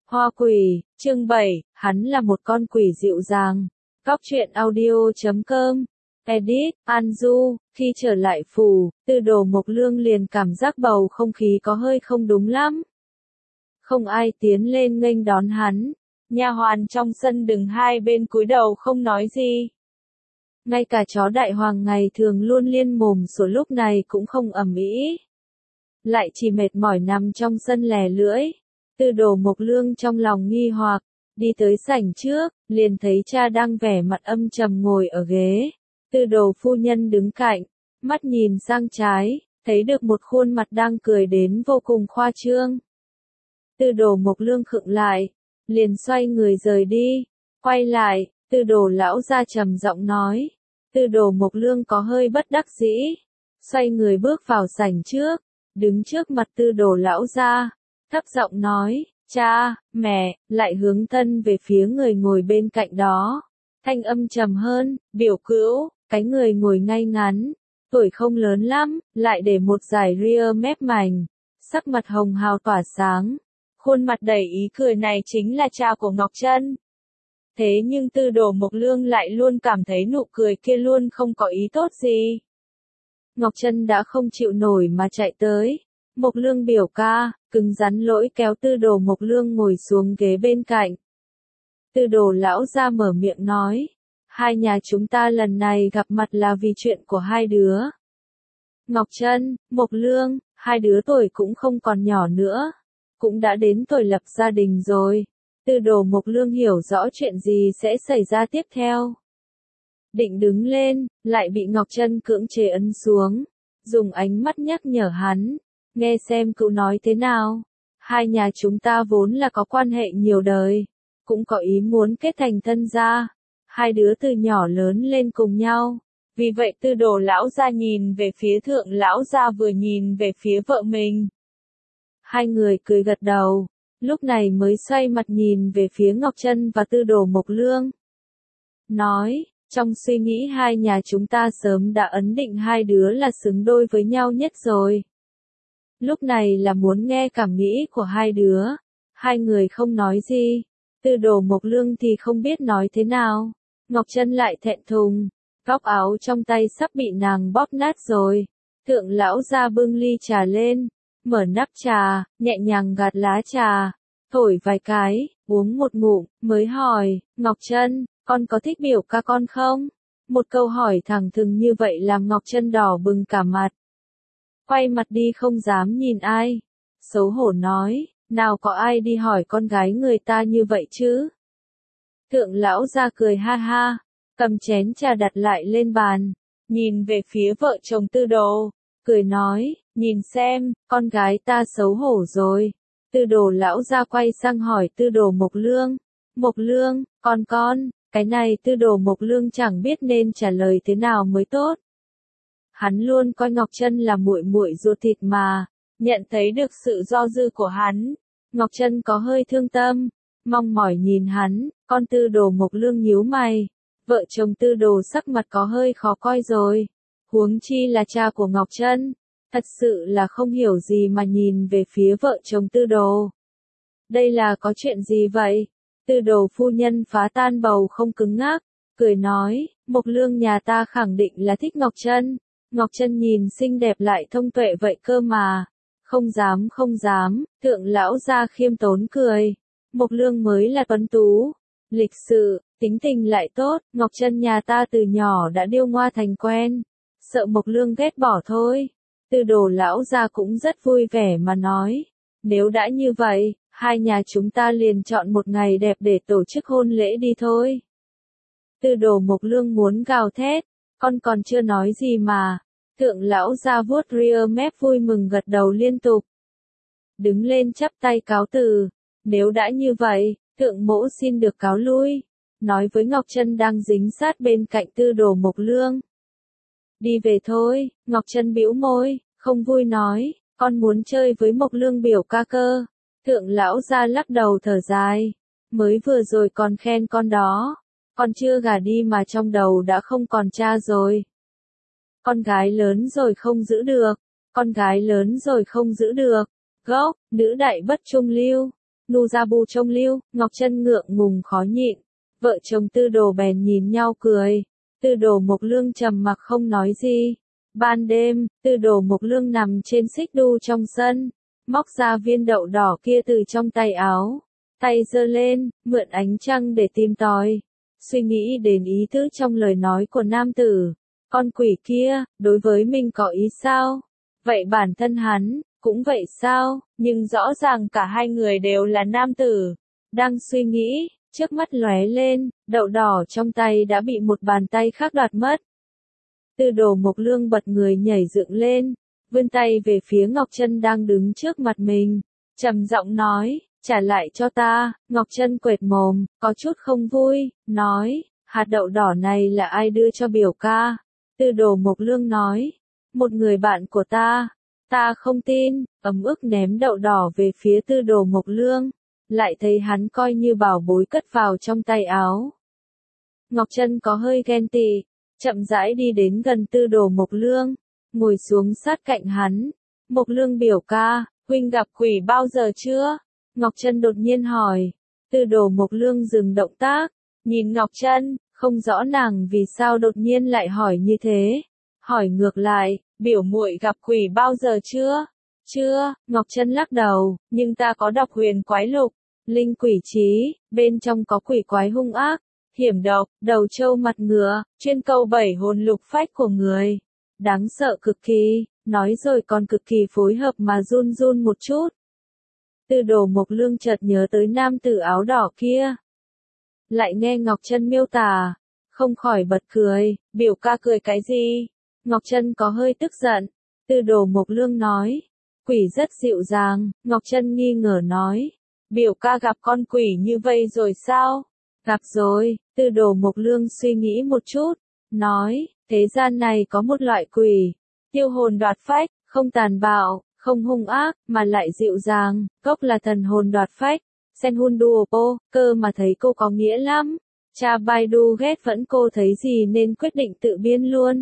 Hoa quỷ, chương 7, hắn là một con quỷ dịu dàng. Góc truyện audio.com. Edit, Anju, khi trở lại phủ, Tư Đồ Mộc Lương liền cảm giác bầu không khí có hơi không đúng lắm. Không ai tiến lên nghênh đón hắn. Nha hoàn trong sân đứng hai bên cúi đầu không nói gì. Ngay cả chó đại hoàng ngày thường luôn liên mồm sủa lúc này cũng không ầm ĩ, lại chỉ mệt mỏi nằm trong sân lè lưỡi. Tư Đồ Mộc Lương trong lòng nghi hoặc, đi tới sảnh trước, liền thấy cha đang vẻ mặt âm trầm ngồi ở ghế. Tư Đồ phu nhân đứng cạnh, mắt nhìn sang trái, thấy được một khuôn mặt đang cười đến vô cùng khoa trương. Tư Đồ Mộc Lương khựng lại, liền xoay người rời đi. Quay lại, Tư Đồ lão gia trầm giọng nói. Tư Đồ Mộc Lương có hơi bất đắc dĩ, xoay người bước vào sảnh trước, đứng trước mặt Tư Đồ lão gia, thấp giọng nói, cha, mẹ, lại hướng thân về phía người ngồi bên cạnh đó. Thanh âm trầm hơn, biểu cữu, cái người ngồi ngay ngắn, tuổi không lớn lắm, lại để một dải ria mép mảnh, sắc mặt hồng hào tỏa sáng. Khuôn mặt đầy ý cười này chính là cha của Ngọc Trân. Thế nhưng Tư Đồ Mộc Lương lại luôn cảm thấy nụ cười kia luôn không có ý tốt gì. Ngọc Trân đã không chịu nổi mà chạy tới. Mộc Lương biểu ca, cứng rắn lỗi kéo Tư Đồ Mộc Lương ngồi xuống ghế bên cạnh. Tư Đồ lão ra mở miệng nói, hai nhà chúng ta lần này gặp mặt là vì chuyện của hai đứa. Ngọc Trân, Mộc Lương, hai đứa tuổi cũng không còn nhỏ nữa, cũng đã đến tuổi lập gia đình rồi. Tư Đồ Mộc Lương hiểu rõ chuyện gì sẽ xảy ra tiếp theo. Định đứng lên, lại bị Ngọc Trân cưỡng chế ấn xuống, dùng ánh mắt nhắc nhở hắn, nghe xem cậu nói thế nào. Hai nhà chúng ta vốn là có quan hệ nhiều đời, cũng có ý muốn kết thành thân gia. Hai đứa từ nhỏ lớn lên cùng nhau, vì vậy Tư Đồ lão gia nhìn về phía Thượng lão gia vừa nhìn về phía vợ mình. Hai người cười gật đầu, lúc này mới xoay mặt nhìn về phía Ngọc Trân và Tư Đồ Mộc Lương. Nói, trong suy nghĩ hai nhà chúng ta sớm đã ấn định hai đứa là xứng đôi với nhau nhất rồi. Lúc này là muốn nghe cảm nghĩ của hai đứa. Hai người không nói gì. Tư Đồ Mộc Lương thì không biết nói thế nào. Ngọc Trân lại thẹn thùng, góc áo trong tay sắp bị nàng bóp nát rồi. Thượng lão ra bưng ly trà lên, mở nắp trà, nhẹ nhàng gạt lá trà, thổi vài cái, uống một ngụm, mới hỏi, Ngọc Trân, con có thích biểu ca con không? Một câu hỏi thẳng thừng như vậy làm Ngọc Trân đỏ bừng cả mặt. Quay mặt đi không dám nhìn ai. Xấu hổ nói, nào có ai đi hỏi con gái người ta như vậy chứ? Thượng lão ra cười ha ha, cầm chén trà đặt lại lên bàn, nhìn về phía vợ chồng Tư Đồ, cười nói, nhìn xem, con gái ta xấu hổ rồi. Tư Đồ lão ra quay sang hỏi Tư Đồ Mộc Lương, Mộc Lương, con, cái này Tư Đồ Mộc Lương chẳng biết nên trả lời thế nào mới tốt. Hắn luôn coi Ngọc Trân là muội muội ruột thịt mà, nhận thấy được sự do dự của hắn, Ngọc Trân có hơi thương tâm, mong mỏi nhìn hắn. Con Tư Đồ Mộc Lương nhíu mày, vợ chồng Tư Đồ sắc mặt có hơi khó coi rồi, huống chi là cha của Ngọc Trân, thật sự là không hiểu gì mà nhìn về phía vợ chồng Tư Đồ. Đây là có chuyện gì vậy? Tư Đồ phu nhân phá tan bầu không cứng ngắc, cười nói, Mộc Lương nhà ta khẳng định là thích Ngọc Trân. Ngọc Trân nhìn xinh đẹp lại thông tuệ vậy cơ mà. Không dám, Thượng lão gia khiêm tốn cười. Mộc Lương mới là tuấn tú, lịch sự, tính tình lại tốt, Ngọc Trân nhà ta từ nhỏ đã điêu ngoa thành quen, sợ Mộc Lương ghét bỏ thôi. Tư Đồ lão gia cũng rất vui vẻ mà nói, nếu đã như vậy, hai nhà chúng ta liền chọn một ngày đẹp để tổ chức hôn lễ đi thôi. Tư Đồ Mộc Lương muốn gào thét, con còn chưa nói gì mà. Thượng lão gia vuốt ria mép vui mừng gật đầu liên tục. Đứng lên chắp tay cáo từ, nếu đã như vậy, thượng mỗ xin được cáo lui, nói với Ngọc Trân đang dính sát bên cạnh Tư Đồ Mộc Lương. Đi về thôi, Ngọc Trân bĩu môi, không vui nói, con muốn chơi với Mộc Lương biểu ca cơ. Thượng lão gia lắc đầu thở dài, mới vừa rồi còn khen con đó, con chưa gả đi mà trong đầu đã không còn cha rồi. Con gái lớn rồi không giữ được, con gái lớn rồi không giữ được, gốc, nữ đại bất trung lưu. Nujabu trông lưu, Ngọc Trân ngượng ngùng khó nhịn. Vợ chồng Tư Đồ bèn nhìn nhau cười. Tư Đồ Mộc Lương trầm mặc không nói gì. Ban đêm, Tư Đồ Mộc Lương nằm trên xích đu trong sân, móc ra viên đậu đỏ kia từ trong tay áo, tay giơ lên, mượn ánh trăng để tìm tòi. Suy nghĩ đến ý tứ trong lời nói của nam tử, con quỷ kia, đối với mình có ý sao? Vậy bản thân hắn, cũng vậy sao? Nhưng rõ ràng cả hai người đều là nam tử. Đang suy nghĩ, trước mắt lóe lên, đậu đỏ trong tay đã bị một bàn tay khác đoạt mất. Tư Đồ Mộc Lương bật người nhảy dựng lên, vươn tay về phía Ngọc Trân đang đứng trước mặt mình, trầm giọng nói, trả lại cho ta. Ngọc Trân quệt mồm, có chút không vui, nói, hạt đậu đỏ này là ai đưa cho biểu ca? Tư Đồ Mộc Lương nói, một người bạn của ta. Ta không tin. Ấm ức ném đậu đỏ về phía Tư Đồ Mộc Lương, lại thấy hắn coi như bảo bối cất vào trong tay áo. Ngọc Trân có hơi ghen tị, chậm rãi đi đến gần Tư Đồ Mộc Lương, ngồi xuống sát cạnh hắn. Mộc Lương biểu ca, huynh gặp quỷ bao giờ chưa? Ngọc Trân đột nhiên hỏi. Tư Đồ Mộc Lương dừng động tác, nhìn Ngọc Trân, không rõ nàng vì sao đột nhiên lại hỏi như thế. Hỏi ngược lại, biểu muội gặp quỷ bao giờ chưa? Chưa. Ngọc Trân lắc đầu, nhưng ta có đọc Huyền Quái Lục, Linh Quỷ Chí, bên trong có quỷ quái hung ác, hiểm độc, đầu trâu mặt ngựa, chuyên câu bảy hồn lục phách của người. Đáng sợ cực kỳ, nói rồi còn cực kỳ phối hợp mà run run một chút. Tư Đồ Mộc Lương chợt nhớ tới nam tử áo đỏ kia. Lại nghe Ngọc Trân miêu tả, không khỏi bật cười, biểu ca cười cái gì? Ngọc Trân có hơi tức giận. Tư Đồ Mộc Lương nói, quỷ rất dịu dàng. Ngọc Trân nghi ngờ nói, biểu ca gặp con quỷ như vây rồi sao? Gặp rồi. Tư Đồ Mộc Lương suy nghĩ một chút, nói, thế gian này có một loại quỷ, tiêu hồn đoạt phách, không tàn bạo, không hung ác, mà lại dịu dàng, gốc là thần hồn đoạt phách. Senhunduopo, cơ mà thấy cô có nghĩa lắm. Cha Baidu ghét vẫn cô thấy gì nên quyết định tự biên luôn.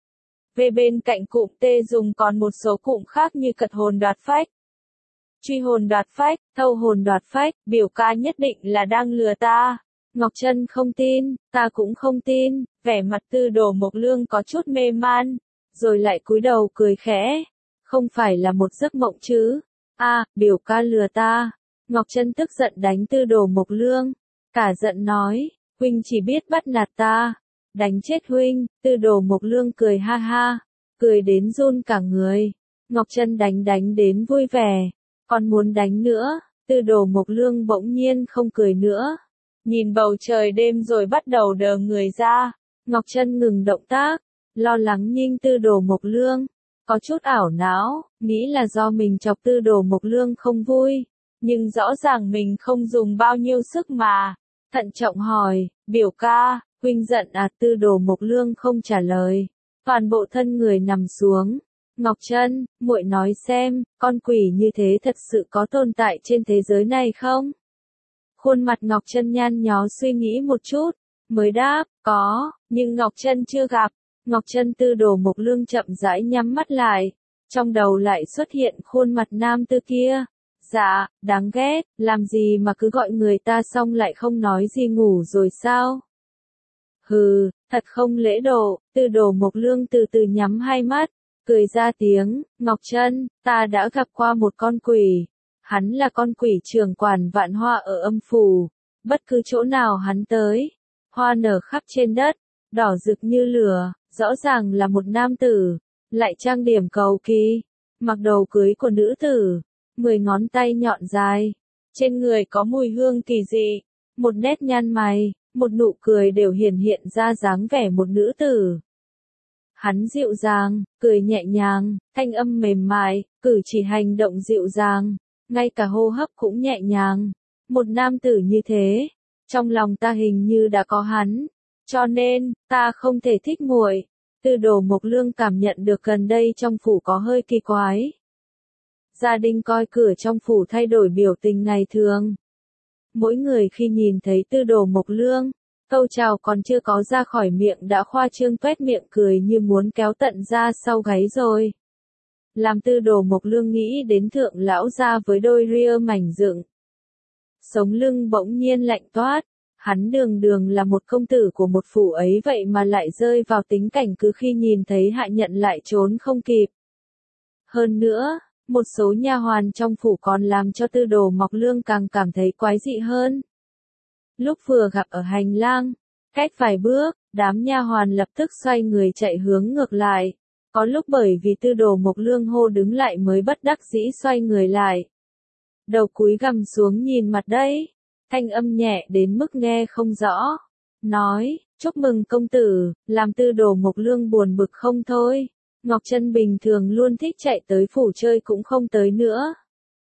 Về bên cạnh cụm T dùng còn một số cụm khác như cật hồn đoạt phách, truy hồn đoạt phách, thâu hồn đoạt phách. Biểu ca nhất định là đang lừa ta. Ngọc Trân không tin, ta cũng không tin. Vẻ mặt Tư Đồ Mộc Lương có chút mê man, rồi lại cúi đầu cười khẽ. Không phải là một giấc mộng chứ? Biểu ca lừa ta. Ngọc Trân tức giận đánh Tư Đồ Mộc Lương, cả giận nói, huynh chỉ biết bắt nạt ta, đánh chết huynh. Tư Đồ Mộc Lương cười ha ha, cười đến run cả người. Ngọc Trân đánh đến vui vẻ, còn muốn đánh nữa. Tư Đồ Mộc Lương bỗng nhiên không cười nữa, nhìn bầu trời đêm rồi bắt đầu đờ người ra. Ngọc Trân ngừng động tác, lo lắng nhìn Tư Đồ Mộc Lương, có chút ảo não, nghĩ là do mình chọc Tư Đồ Mộc Lương không vui, nhưng rõ ràng mình không dùng bao nhiêu sức mà. Thận trọng hỏi, biểu ca, huynh giận à? Tư Đồ Mộc Lương không trả lời, toàn bộ thân người nằm xuống. Ngọc Trân, muội nói xem, con quỷ như thế thật sự có tồn tại trên thế giới này không? Khuôn mặt Ngọc Trân nhăn nhó suy nghĩ một chút, mới đáp, có, nhưng Ngọc Trân chưa gặp. Ngọc Trân. Tư Đồ Mộc Lương chậm rãi nhắm mắt lại, trong đầu lại xuất hiện khuôn mặt nam tử kia. Dạ, đáng ghét, làm gì mà cứ gọi người ta xong lại không nói gì, ngủ rồi sao? Hừ, thật không lễ độ. Tư Đồ Mộc Lương từ từ nhắm hai mắt, cười ra tiếng, Ngọc Trân, ta đã gặp qua một con quỷ. Hắn là con quỷ trưởng quản vạn hoa ở âm phủ. Bất cứ chỗ nào hắn tới, hoa nở khắp trên đất, đỏ rực như lửa, rõ ràng là một nam tử, lại trang điểm cầu kỳ, mặc đồ cưới của nữ tử, 10 ngón tay nhọn dài, trên người có mùi hương kỳ dị, một nét nhăn mày, một nụ cười đều hiển hiện ra dáng vẻ một nữ tử. Hắn dịu dàng, cười nhẹ nhàng, thanh âm mềm mại, cử chỉ hành động dịu dàng, ngay cả hô hấp cũng nhẹ nhàng. Một nam tử như thế, trong lòng ta hình như đã có hắn, cho nên ta không thể thích muội. Tư Đồ Mộc Lương cảm nhận được gần đây trong phủ có hơi kỳ quái. Gia đình coi cửa trong phủ thay đổi biểu tình ngày thường. Mỗi người khi nhìn thấy Tư Đồ Mộc Lương, câu chào còn chưa có ra khỏi miệng đã khoa trương tuét miệng cười như muốn kéo tận ra sau gáy rồi. Làm Tư Đồ Mộc Lương nghĩ đến Thượng lão gia với đôi ria mảnh dựng. sống lưng bỗng nhiên lạnh toát. Hắn đường đường là một công tử của một phủ ấy vậy mà lại rơi vào tính cảnh cứ khi nhìn thấy hạ nhận lại trốn không kịp. Hơn nữa, một số nha hoàn trong phủ còn làm cho Tư Đồ Mộc Lương càng cảm thấy quái dị hơn. Lúc vừa gặp ở hành lang, cách vài bước, đám nha hoàn lập tức xoay người chạy hướng ngược lại. Có lúc bởi vì Tư Đồ Mộc Lương hô đứng lại mới bất đắc dĩ xoay người lại. Đầu cúi gằm xuống nhìn mặt đấy, thanh âm nhẹ đến mức nghe không rõ. Nói, chúc mừng công tử, làm Tư Đồ Mộc Lương buồn bực không thôi. Ngọc Trân bình thường luôn thích chạy tới phủ chơi cũng không tới nữa.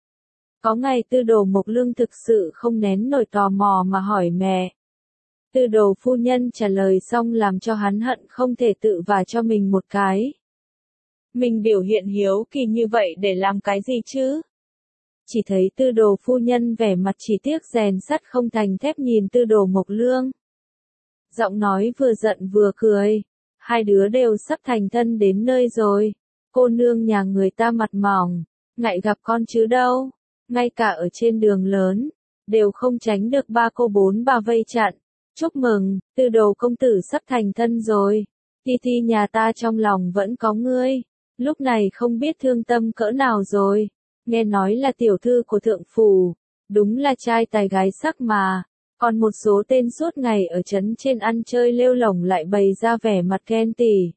Có ngày Tư Đồ Mộc Lương thực sự không nén nổi tò mò mà hỏi mẹ. Tư Đồ phu nhân trả lời xong làm cho hắn hận không thể tự vả cho mình một cái. Mình biểu hiện hiếu kỳ như vậy để làm cái gì chứ? Chỉ thấy Tư Đồ phu nhân vẻ mặt chỉ tiếc rèn sắt không thành thép nhìn Tư Đồ Mộc Lương. Giọng nói vừa giận vừa cười. Hai đứa đều sắp thành thân đến nơi rồi. Cô nương nhà người ta mặt mỏng, ngại gặp con chứ đâu. Ngay cả ở trên đường lớn, đều không tránh được ba cô bốn bà vây chặn. Chúc mừng, Tư Đồ công tử sắp thành thân rồi. Ti Ti nhà ta trong lòng vẫn có ngươi. Lúc này không biết thương tâm cỡ nào rồi. Nghe nói là tiểu thư của thượng phủ. Đúng là trai tài gái sắc mà. Còn một số tên suốt ngày ở trấn trên ăn chơi lêu lổng lại bày ra vẻ mặt ghen tỉ.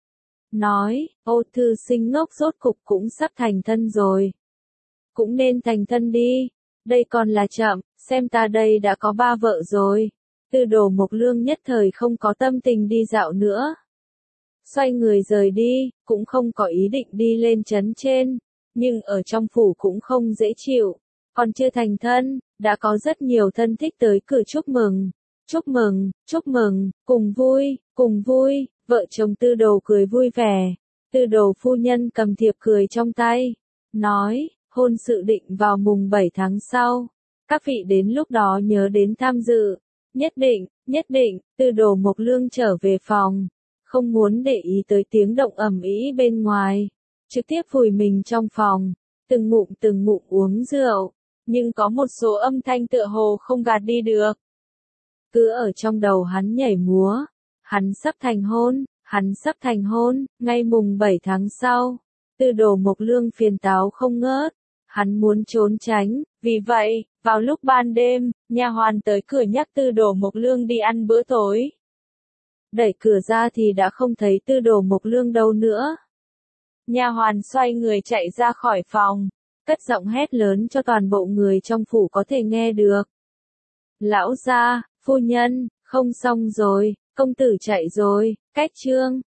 Nói, ô thư sinh ngốc rốt cục cũng sắp thành thân rồi. Cũng nên thành thân đi. Đây còn là chậm, xem ta đây đã có 3 vợ rồi. Tư Đồ Mộc Lương nhất thời không có tâm tình đi dạo nữa. Xoay người rời đi, cũng không có ý định đi lên trấn trên. Nhưng ở trong phủ cũng không dễ chịu. Còn chưa thành thân, đã có rất nhiều thân thích tới cửa chúc mừng. Chúc mừng, chúc mừng, cùng vui, vợ chồng Tư Đồ cười vui vẻ. Tư Đồ phu nhân cầm thiệp cười trong tay. Nói, hôn sự định vào mùng 7 tháng sau. Các vị đến lúc đó nhớ đến tham dự. Nhất định, Tư Đồ Mộc Lương trở về phòng. Không muốn để ý tới tiếng động ầm ĩ bên ngoài. Trực tiếp vùi mình trong phòng. Từng ngụm uống rượu. Nhưng có một số âm thanh tựa hồ không gạt đi được. Cứ ở trong đầu hắn nhảy múa. Hắn sắp thành hôn, ngay mùng 7 tháng sau. Tư Đồ Mộc Lương phiền táo không ngớt. Hắn muốn trốn tránh, vì vậy, vào lúc ban đêm, nha hoàn tới cửa nhắc Tư Đồ Mộc Lương đi ăn bữa tối. Đẩy cửa ra thì đã không thấy Tư Đồ Mộc Lương đâu nữa. Nha hoàn xoay người chạy ra khỏi phòng, cất giọng hét lớn cho toàn bộ người trong phủ có thể nghe được. Lão gia, phu nhân, không xong rồi, công tử chạy rồi, cách chương.